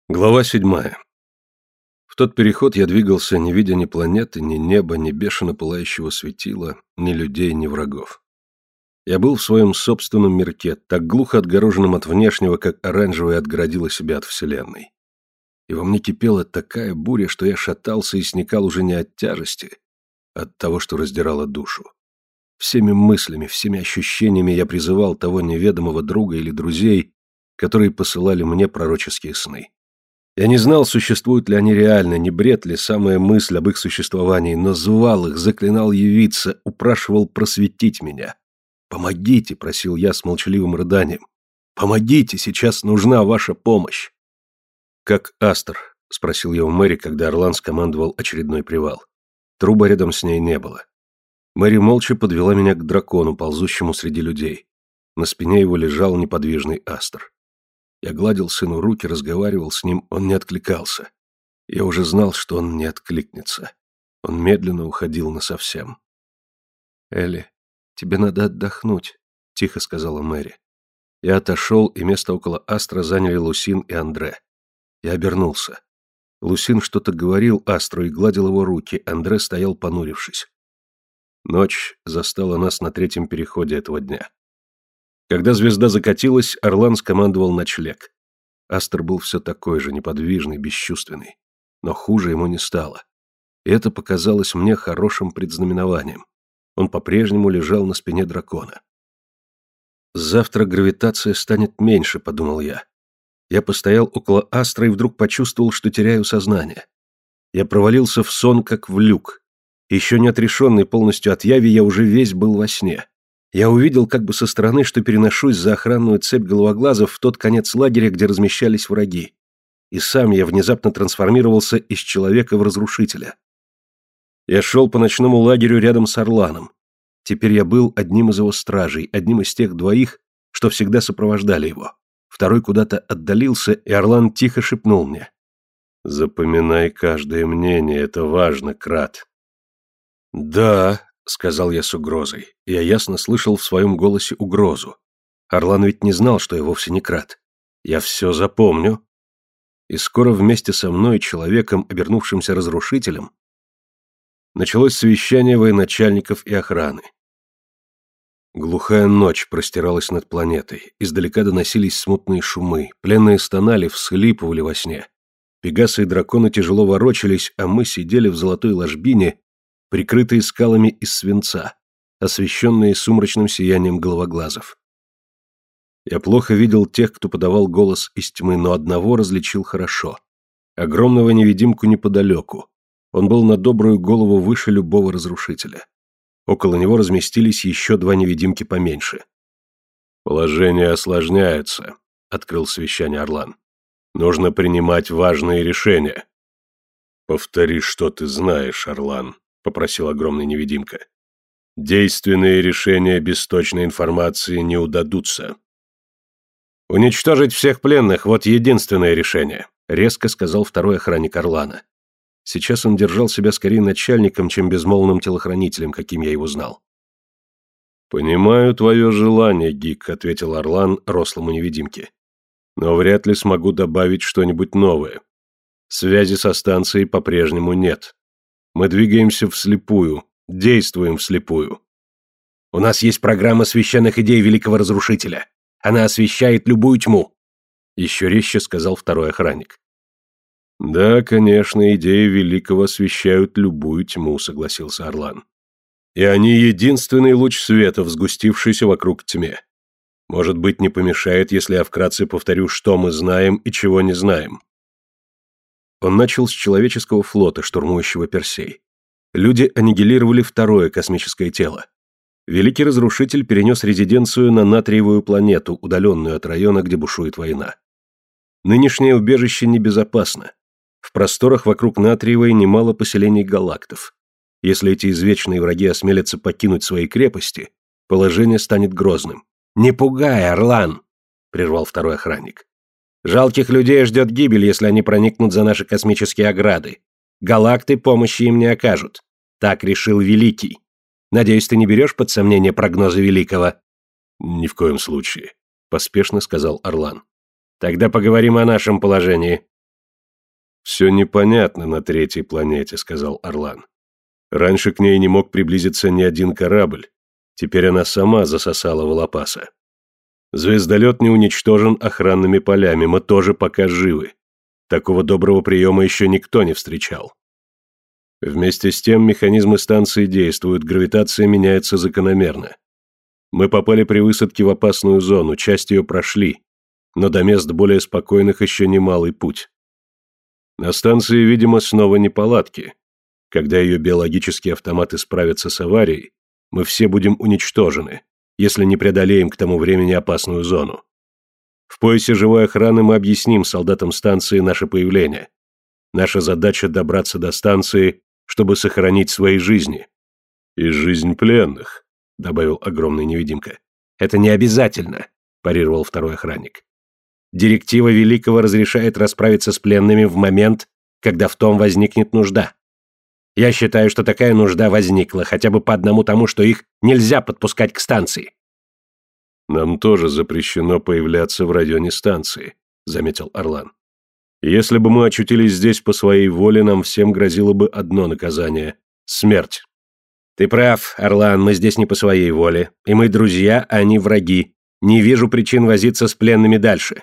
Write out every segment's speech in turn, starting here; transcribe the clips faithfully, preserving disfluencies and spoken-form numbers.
Глава седьмая. В тот переход я двигался, не видя ни планеты, ни неба, ни бешено пылающего светила, ни людей, ни врагов. Я был в своем собственном мирке, так глухо отгороженном от внешнего, как оранжевое отгородило себя от Вселенной. И во мне кипела такая буря, что я шатался и сникал уже не от тяжести, а от того, что раздирало душу. Всеми мыслями, всеми ощущениями я призывал того неведомого друга или друзей, которые посылали мне пророческие сны. Я не знал, существуют ли они реально, не бред ли самая мысль об их существовании, но звал их, заклинал явиться, упрашивал просветить меня. «Помогите», — просил я с молчаливым рыданием. «Помогите, сейчас нужна ваша помощь». «Как Астр?» — спросил я у Мэри, когда Орлан скомандовал очередной привал. Труба рядом с ней не было. Мэри молча подвела меня к дракону, ползущему среди людей. На спине его лежал неподвижный Астр. Я гладил сыну руки, разговаривал с ним, он не откликался. Я уже знал, что он не откликнется. Он медленно уходил насовсем. «Элли, тебе надо отдохнуть», — тихо сказала Мэри. Я отошел, и место около Астра заняли Лусин и Андре. Я обернулся. Лусин что-то говорил Астру и гладил его руки, Андре стоял понурившись. Ночь застала нас на третьем переходе этого дня. Когда звезда закатилась, Орлан скомандовал ночлег. Астр был все такой же, неподвижный, бесчувственный. Но хуже ему не стало. И это показалось мне хорошим предзнаменованием. Он по-прежнему лежал на спине дракона. «Завтра гравитация станет меньше», — подумал я. Я постоял около Астра и вдруг почувствовал, что теряю сознание. Я провалился в сон, как в люк. Еще не отрешенный полностью от яви, я уже весь был во сне. Я увидел как бы со стороны, что переношусь за охранную цепь головоглазов в тот конец лагеря, где размещались враги. И сам я внезапно трансформировался из человека в разрушителя. Я шел по ночному лагерю рядом с Орланом. Теперь я был одним из его стражей, одним из тех двоих, что всегда сопровождали его. Второй куда-то отдалился, и Орлан тихо шепнул мне. «Запоминай каждое мнение, это важно, Крат». «Да», — сказал я с угрозой. Я ясно слышал в своем голосе угрозу. Орлан ведь не знал, что я вовсе не Крат. Я все запомню. И скоро вместе со мной, человеком, обернувшимся разрушителем, началось совещание военачальников и охраны. Глухая ночь простиралась над планетой. Издалека доносились смутные шумы. Пленные стонали, всхлипывали во сне. Пегасы и драконы тяжело ворочались, а мы сидели в золотой ложбине, прикрытые скалами из свинца, освещенные сумрачным сиянием головоглазов. Я плохо видел тех, кто подавал голос из тьмы, но одного различил хорошо. Огромного невидимку неподалеку. Он был на добрую голову выше любого разрушителя. Около него разместились еще два невидимки поменьше. «Положение осложняется», — открыл совещание Орлан. «Нужно принимать важные решения». «Повтори, что ты знаешь, Орлан», — попросил огромный невидимка. «Действенные решения без точной информации не удадутся». «Уничтожить всех пленных — вот единственное решение», — резко сказал второй охранник Орлана. Сейчас он держал себя скорее начальником, чем безмолвным телохранителем, каким я его знал. «Понимаю твое желание, Гик», — ответил Орлан рослому невидимке. «Но вряд ли смогу добавить что-нибудь новое. Связи со станцией по-прежнему нет. Мы двигаемся вслепую, действуем вслепую. У нас есть программа священных идей Великого Разрушителя. Она освещает любую тьму», — еще резче сказал второй охранник. «Да, конечно, идеи Великого освещают любую тьму», — согласился Орлан. «И они единственный луч света в сгустившейся вокруг тьме. Может быть, не помешает, если я вкратце повторю, что мы знаем и чего не знаем». Он начал с человеческого флота, штурмующего Персей. Люди аннигилировали второе космическое тело. Великий Разрушитель перенес резиденцию на Натриевую планету, удаленную от района, где бушует война. Нынешнее убежище небезопасно. В просторах вокруг Натриевой немало поселений галактов. Если эти извечные враги осмелятся покинуть свои крепости, положение станет грозным. «Не пугай, Орлан!» — прервал второй охранник. «Жалких людей ждет гибель, если они проникнут за наши космические ограды. Галакты помощи им не окажут. Так решил Великий. Надеюсь, ты не берешь под сомнение прогнозы Великого?» «Ни в коем случае», — поспешно сказал Орлан. «Тогда поговорим о нашем положении. «Все непонятно на третьей планете», — сказал Орлан. «Раньше к ней не мог приблизиться ни один корабль. Теперь она сама засосала Волопаса. Звездолет не уничтожен охранными полями, мы тоже пока живы. Такого доброго приема еще никто не встречал. Вместе с тем механизмы станции действуют, гравитация меняется закономерно. Мы попали при высадке в опасную зону, часть ее прошли, но до мест более спокойных еще немалый путь. На станции, видимо, снова неполадки. Когда ее биологические автоматы справятся с аварией, мы все будем уничтожены, если не преодолеем к тому времени опасную зону. В поясе живой охраны мы объясним солдатам станции наше появление. Наша задача добраться до станции, чтобы сохранить свои жизни. И жизнь пленных, добавил огромный невидимка. Это не обязательно, парировал второй охранник. Директива Великого разрешает расправиться с пленными в момент, когда в том возникнет нужда. Я считаю, что такая нужда возникла, хотя бы по одному тому, что их нельзя подпускать к станции. Нам тоже запрещено появляться в районе станции, заметил Орлан. Если бы мы очутились здесь по своей воле, нам всем грозило бы одно наказание — смерть. Ты прав, Орлан, мы здесь не по своей воле, и мы друзья, а не враги. Не вижу причин возиться с пленными дальше.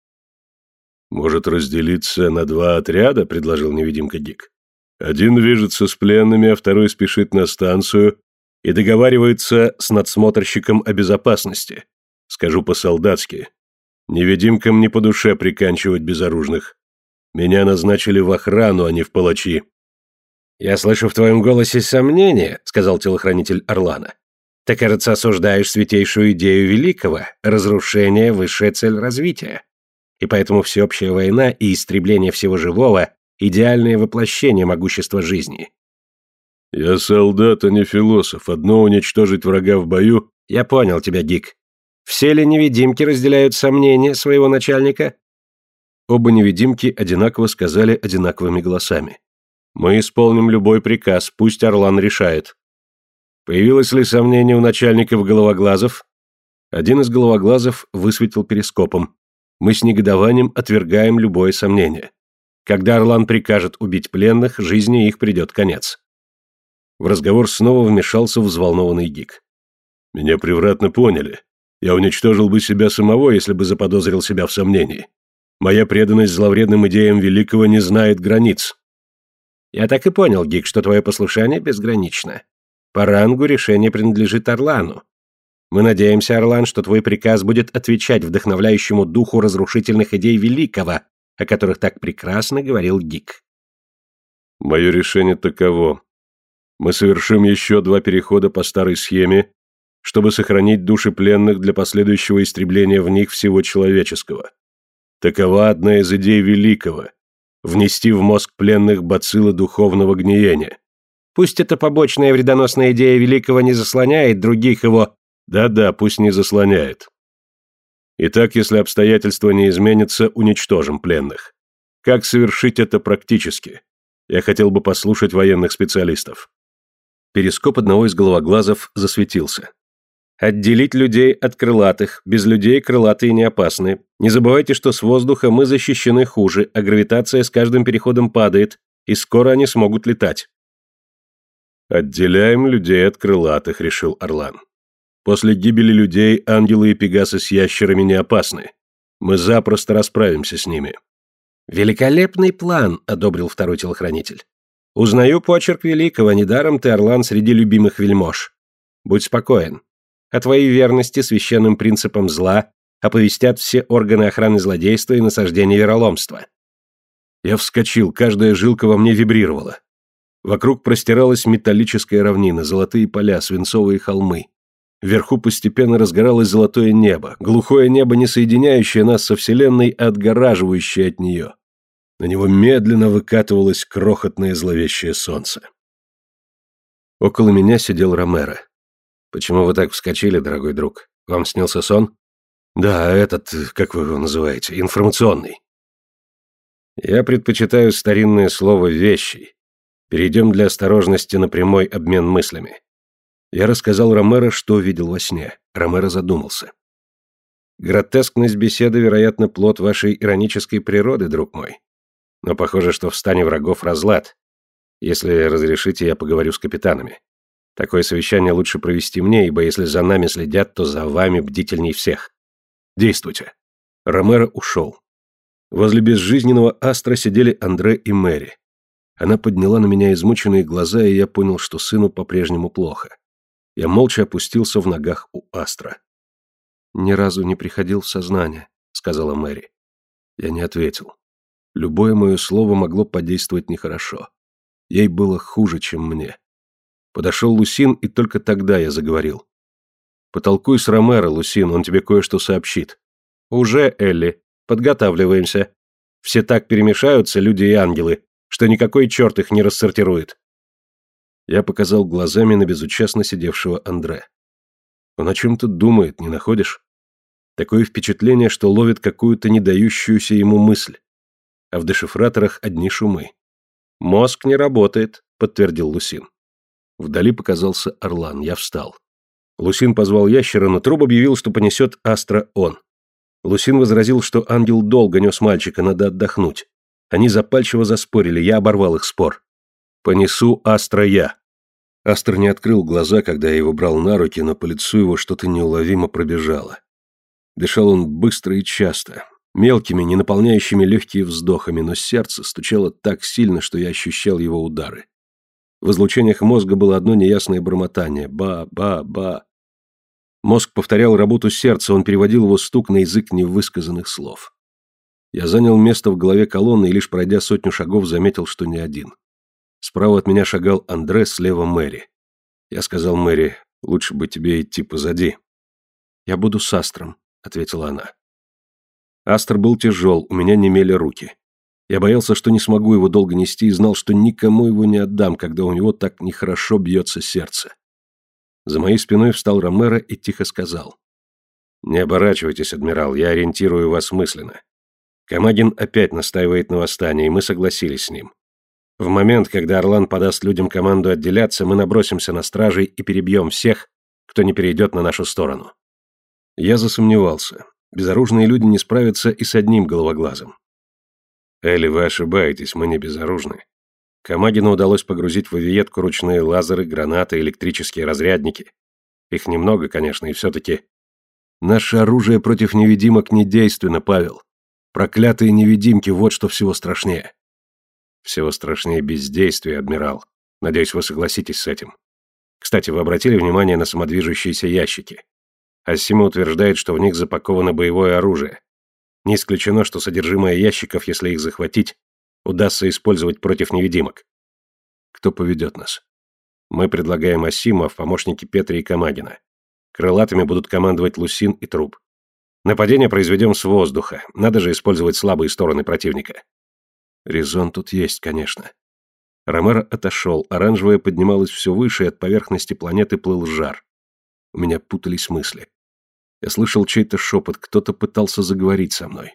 Может, разделиться на два отряда, предложил невидимка Гик. Один движется с пленными, а второй спешит на станцию и договаривается с надсмотрщиком о безопасности. Скажу по-солдатски. Невидимкам не по душе приканчивать безоружных. Меня назначили в охрану, а не в палачи. «Я слышу в твоем голосе сомнение», — сказал телохранитель Орлана. «Ты, кажется, осуждаешь святейшую идею Великого, разрушение — высшая цель развития. И поэтому всеобщая война и истребление всего живого — идеальное воплощение могущества жизни». «Я солдат, а не философ. Одно уничтожить врага в бою...» «Я понял тебя, Гик. Все ли невидимки разделяют сомнения своего начальника?» Оба невидимки одинаково сказали одинаковыми голосами. «Мы исполним любой приказ, пусть Орлан решает». Появилось ли сомнение у начальников головоглазов? Один из головоглазов высветил перископом. Мы с негодованием отвергаем любое сомнение. Когда Орлан прикажет убить пленных, жизни их придет конец. В разговор снова вмешался взволнованный Гик. «Меня превратно поняли. Я уничтожил бы себя самого, если бы заподозрил себя в сомнении. Моя преданность зловредным идеям Великого не знает границ». «Я так и понял, Гик, что твое послушание безгранично. По рангу решение принадлежит Орлану. Мы надеемся, Орлан, что твой приказ будет отвечать вдохновляющему духу разрушительных идей Великого, о которых так прекрасно говорил Гик». «Мое решение таково. Мы совершим еще два перехода по старой схеме, чтобы сохранить души пленных для последующего истребления в них всего человеческого. Такова одна из идей Великого — внести в мозг пленных бациллы духовного гниения. Пусть эта побочная вредоносная идея Великого не заслоняет других его... Да-да, пусть не заслоняет. Итак, если обстоятельства не изменятся, уничтожим пленных. Как совершить это практически? Я хотел бы послушать военных специалистов». Перископ одного из головоглазов засветился. «Отделить людей от крылатых. Без людей крылатые не опасны. Не забывайте, что с воздуха мы защищены хуже, а гравитация с каждым переходом падает, и скоро они смогут летать». «Отделяем людей от крылатых», — решил Орлан. «После гибели людей ангелы и пегасы с ящерами не опасны. Мы запросто расправимся с ними». «Великолепный план», — одобрил второй телохранитель. «Узнаю почерк Великого, недаром ты, Орлан, среди любимых вельмож. Будь спокоен. О твоей верности священным принципам зла оповестят все органы охраны злодейства и насаждения вероломства». Я вскочил, каждая жилка во мне вибрировала. Вокруг простиралась металлическая равнина, золотые поля, свинцовые холмы. Вверху постепенно разгоралось золотое небо, глухое небо, не соединяющее нас со Вселенной, а отгораживающее от нее. На него медленно выкатывалось крохотное зловещее солнце. Около меня сидел Ромеро. «Почему вы так вскочили, дорогой друг? Вам снился сон?» «Да, этот, как вы его называете, информационный». «Я предпочитаю старинное слово «вещий». Перейдем для осторожности на прямой обмен мыслями». Я рассказал Ромеро, что видел во сне. Ромеро задумался. «Гротескность беседы, вероятно, плод вашей иронической природы, друг мой. Но похоже, что в стане врагов разлад. Если разрешите, я поговорю с капитанами. Такое совещание лучше провести мне, ибо если за нами следят, то за вами бдительней всех. Действуйте». Ромеро ушел. Возле безжизненного астра сидели Андре и Мэри. Она подняла на меня измученные глаза, и я понял, что сыну по-прежнему плохо. Я молча опустился в ногах у астра. «Ни разу не приходил в сознание», — сказала Мэри. Я не ответил. Любое мое слово могло подействовать нехорошо. Ей было хуже, чем мне. Подошел Лусин, и только тогда я заговорил. «Потолкуй с Ромеро, Лусин, он тебе кое-что сообщит». «Уже, Элли. Подготавливаемся. Все так перемешаются, люди и ангелы, что никакой черт их не рассортирует». Я показал глазами на безучастно сидевшего Андре. Он о чем-то думает, не находишь? Такое впечатление, что ловит какую-то не дающуюся ему мысль. А в дешифраторах одни шумы. «Мозг не работает», — подтвердил Лусин. Вдали показался Орлан, я встал. Лусин позвал ящера, но Труб объявил, что понесет Астра он. Лусин возразил, что ангел долго нес мальчика, надо отдохнуть. Они запальчиво заспорили, я оборвал их спор. «Понесу Астра я». Астр не открыл глаза, когда я его брал на руки, но по лицу его что-то неуловимо пробежало. Дышал он быстро и часто, мелкими, не наполняющими легкие вздохами, но сердце стучало так сильно, что я ощущал его удары. В излучениях мозга было одно неясное бормотание: «ба-ба-ба». Мозг повторял работу сердца, он переводил его стук на язык невысказанных слов. Я занял место в голове колонны и лишь пройдя сотню шагов заметил, что не один. Справа от меня шагал Андре, слева Мэри. Я сказал Мэри: «Лучше бы тебе идти позади». «Я буду с Астром», — ответила она. Астр был тяжел, у меня немели руки. Я боялся, что не смогу его долго нести, и знал, что никому его не отдам, когда у него так нехорошо бьется сердце. За моей спиной встал Ромеро и тихо сказал: «Не оборачивайтесь, адмирал, я ориентирую вас мысленно. Камагин опять настаивает на восстании, и мы согласились с ним. В момент, когда Орлан подаст людям команду отделяться, мы набросимся на стражей и перебьем всех, кто не перейдет на нашу сторону». Я засомневался. Безоружные люди не справятся и с одним головоглазом. «Элли, вы ошибаетесь, мы не безоружны. Камагину удалось погрузить в авиетку ручные лазеры, гранаты, электрические разрядники. Их немного, конечно, и все-таки... Наше оружие против невидимок не действенно, Павел. Проклятые невидимки, вот что всего страшнее». «Всего страшнее бездействие, адмирал. Надеюсь, вы согласитесь с этим. Кстати, вы обратили внимание на самодвижущиеся ящики? Ассима утверждает, что в них запаковано боевое оружие. Не исключено, что содержимое ящиков, если их захватить, удастся использовать против невидимок. Кто поведет нас? Мы предлагаем Ассиму, а в помощники Петри и Камагина. Крылатыми будут командовать Лусин и Труб. Нападение произведем с воздуха, надо же использовать слабые стороны противника». Резон тут есть, конечно. Ромеро отошел, оранжевое поднималось все выше, и от поверхности планеты плыл жар. У меня путались мысли. Я слышал чей-то шепот, кто-то пытался заговорить со мной.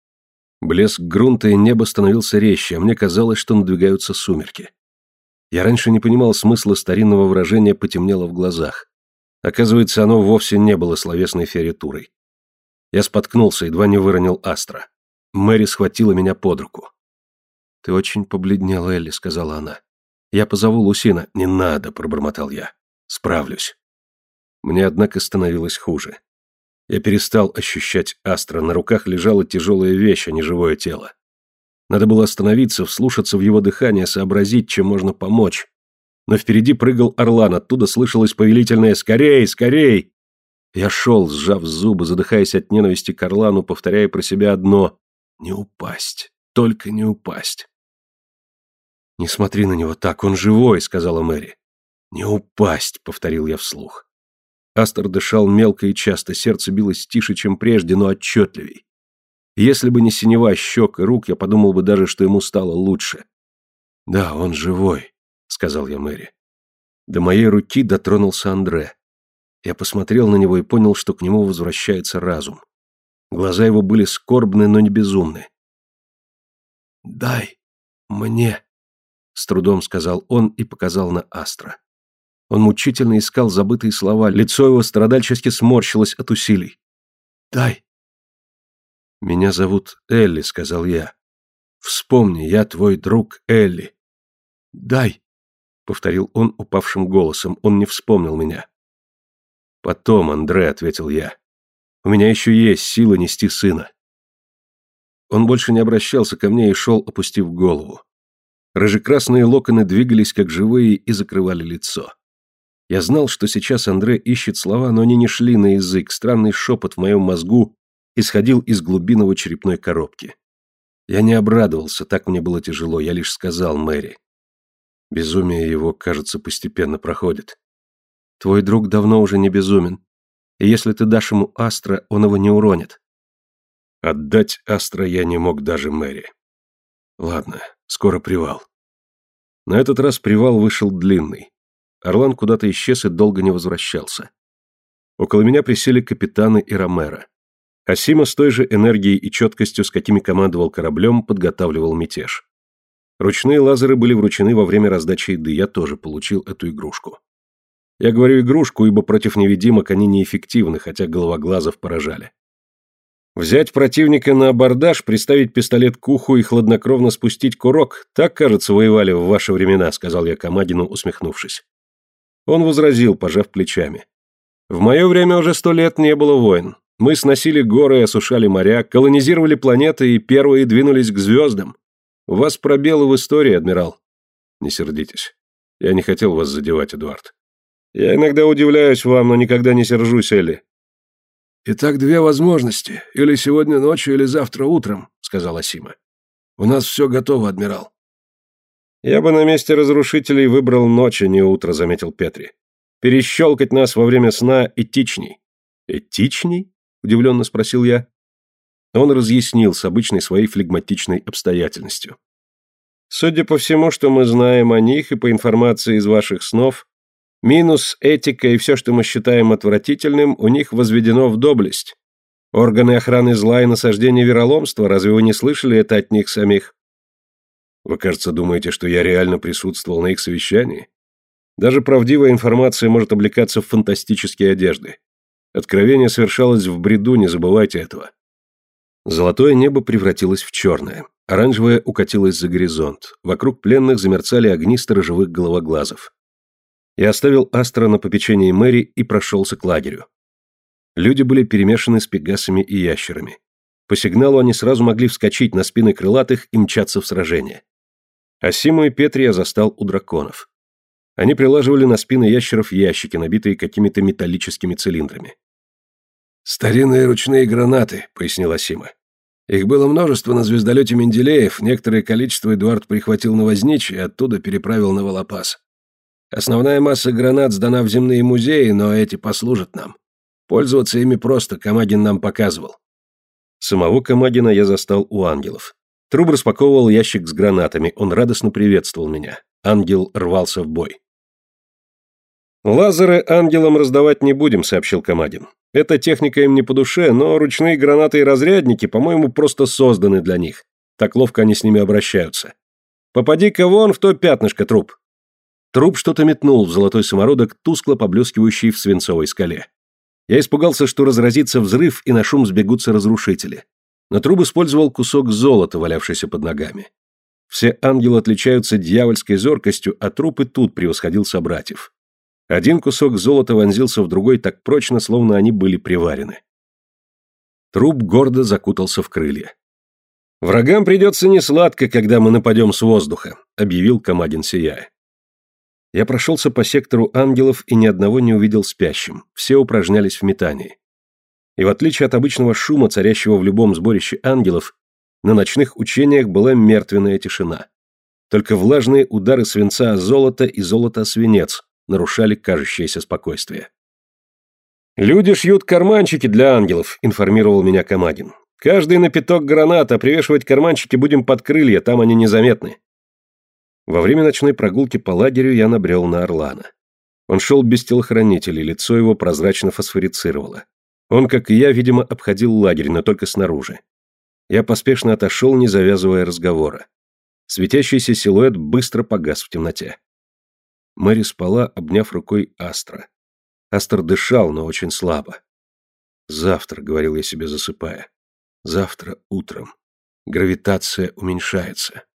Блеск грунта и неба становился резче, а мне казалось, что надвигаются сумерки. Я раньше не понимал смысла старинного выражения «потемнело в глазах». Оказывается, оно вовсе не было словесной фиоритурой. Я споткнулся, едва не выронил Астра. Мэри схватила меня под руку. «Ты очень побледнел, Элли», — сказала она. «Я позову Лусина». «Не надо», — пробормотал я. «Справлюсь». Мне, однако, становилось хуже. Я перестал ощущать Астра, на руках лежала тяжелая вещь, а не живое тело. Надо было остановиться, вслушаться в его дыхание, сообразить, чем можно помочь. Но впереди прыгал Орлан, оттуда слышалось повелительное «Скорей! Скорей!». Я шел, сжав зубы, задыхаясь от ненависти к Орлану, повторяя про себя одно: «Не упасть, только не упасть». «Не смотри на него так, он живой», — сказала Мэри. «Не упасть», — повторил я вслух. Астр дышал мелко и часто, сердце билось тише, чем прежде, но отчетливей. Если бы не синева щек и рук, я подумал бы даже, что ему стало лучше. «Да, он живой», — сказал я Мэри. До моей руки дотронулся Андре. Я посмотрел на него и понял, что к нему возвращается разум. Глаза его были скорбны, но не безумны. «Дай мне», — с трудом сказал он и показал на Астра. Он мучительно искал забытые слова, лицо его страдальчески сморщилось от усилий. «Дай». «Меня зовут Элли», — сказал я. Вспомни, я твой друг, Элли». «Дай», — повторил он упавшим голосом, он не вспомнил меня. «Потом, Андре», — ответил я. «У меня еще есть сила нести сына». Он больше не обращался ко мне и шел, опустив голову. Рыжекрасные локоны двигались как живые и закрывали лицо. Я знал, что сейчас Андре ищет слова, но они не шли на язык, странный шепот в моем мозгу исходил из глубин его черепной коробки. Я не обрадовался, так мне было тяжело, я лишь сказал Мэри. Безумие его, кажется, постепенно проходит. Твой друг давно уже не безумен, и если ты дашь ему Астра, он его не уронит. Отдать Астра я не мог даже Мэри. Ладно, скоро привал. На этот раз привал вышел длинный. Орлан куда-то исчез и долго не возвращался. Около меня присели капитаны и Ромеро. Асима с той же энергией и четкостью, с какими командовал кораблем, подготавливал мятеж. Ручные лазеры были вручены во время раздачи еды, я тоже получил эту игрушку. Я говорю игрушку, ибо против невидимок они неэффективны, хотя головоглазов поражали. Взять противника на абордаж, приставить пистолет к уху и хладнокровно спустить курок, так, кажется, воевали в ваши времена, сказал я Камадину, усмехнувшись. Он возразил, пожав плечами. В мое время уже сто лет не было войн. Мы сносили горы и осушали моря, колонизировали планеты и первые двинулись к звездам. У вас пробелы в истории, адмирал. Не сердитесь. Я не хотел вас задевать, Эдуард. Я иногда удивляюсь вам, но никогда не сержусь, Элли. «Итак, две возможности. Или сегодня ночью, или завтра утром», — сказал Асима. «У нас все готово, адмирал». «Я бы на месте разрушителей выбрал ночь, а не утро», — заметил Петри. «Перещелкать нас во время сна этичней». «Этичней?» — удивленно спросил я. Он разъяснил с обычной своей флегматичной обстоятельностью. «Судя по всему, что мы знаем о них, и по информации из ваших снов, минус этика и все, что мы считаем отвратительным, у них возведено в доблесть. Органы охраны зла и насаждения вероломства, разве вы не слышали это от них самих?» «Вы, кажется, думаете, что я реально присутствовал на их совещании? Даже правдивая информация может облекаться в фантастические одежды. Откровение совершалось в бреду, не забывайте этого». Золотое небо превратилось в черное. Оранжевое укатилось за горизонт. Вокруг пленных замерцали огни сторожевых головоглазов. Я оставил Астра на попечении Мэри и прошелся к лагерю. Люди были перемешаны с пегасами и ящерами. По сигналу они сразу могли вскочить на спины крылатых и мчаться в сражение. Асиму и Петри я застал у драконов. Они прилаживали на спины ящеров ящики, набитые какими-то металлическими цилиндрами. «Старинные ручные гранаты», — пояснил Асима. «Их было множество на звездолете Менделеев, некоторое количество Эдуард прихватил на Возничий и оттуда переправил на Волопас. Основная масса гранат сдана в земные музеи, но эти послужат нам. Пользоваться ими просто, Камагин нам показывал». Самого Камагина я застал у ангелов. Труб распаковывал ящик с гранатами, он радостно приветствовал меня. Ангел рвался в бой. «Лазеры ангелам раздавать не будем», — сообщил Камагин. «Эта техника им не по душе, но ручные гранаты и разрядники, по-моему, просто созданы для них. Так ловко они с ними обращаются. Попади-ка вон в то пятнышко, Труб». Труб что-то метнул в золотой самородок, тускло поблескивающий в свинцовой скале. Я испугался, что разразится взрыв, и на шум сбегутся разрушители. Но Труб использовал кусок золота, валявшийся под ногами. Все ангелы отличаются дьявольской зоркостью, а Труб и тут превосходил собратьев. Один кусок золота вонзился в другой так прочно, словно они были приварены. Труб гордо закутался в крылья. «Врагам придется несладко, когда мы нападем с воздуха», — объявил Камагин, сияя. Я прошелся по сектору ангелов и ни одного не увидел спящим, все упражнялись в метании. И в отличие от обычного шума, царящего в любом сборище ангелов, на ночных учениях была мертвенная тишина. Только влажные удары свинца о золото и золото о свинец нарушали кажущееся спокойствие. «Люди шьют карманчики для ангелов», — информировал меня Камагин. «Каждый на пяток гранат, а привешивать карманчики будем под крылья, там они незаметны». Во время ночной прогулки по лагерю я набрел на Орлана. Он шел без телохранителей, лицо его прозрачно фосфорицировало. Он, как и я, видимо, обходил лагерь, но только снаружи. Я поспешно отошел, не завязывая разговора. Светящийся силуэт быстро погас в темноте. Мэри спала, обняв рукой Астра. Астр дышал, но очень слабо. «Завтра», — говорил я себе, засыпая. «Завтра утром». Гравитация уменьшается.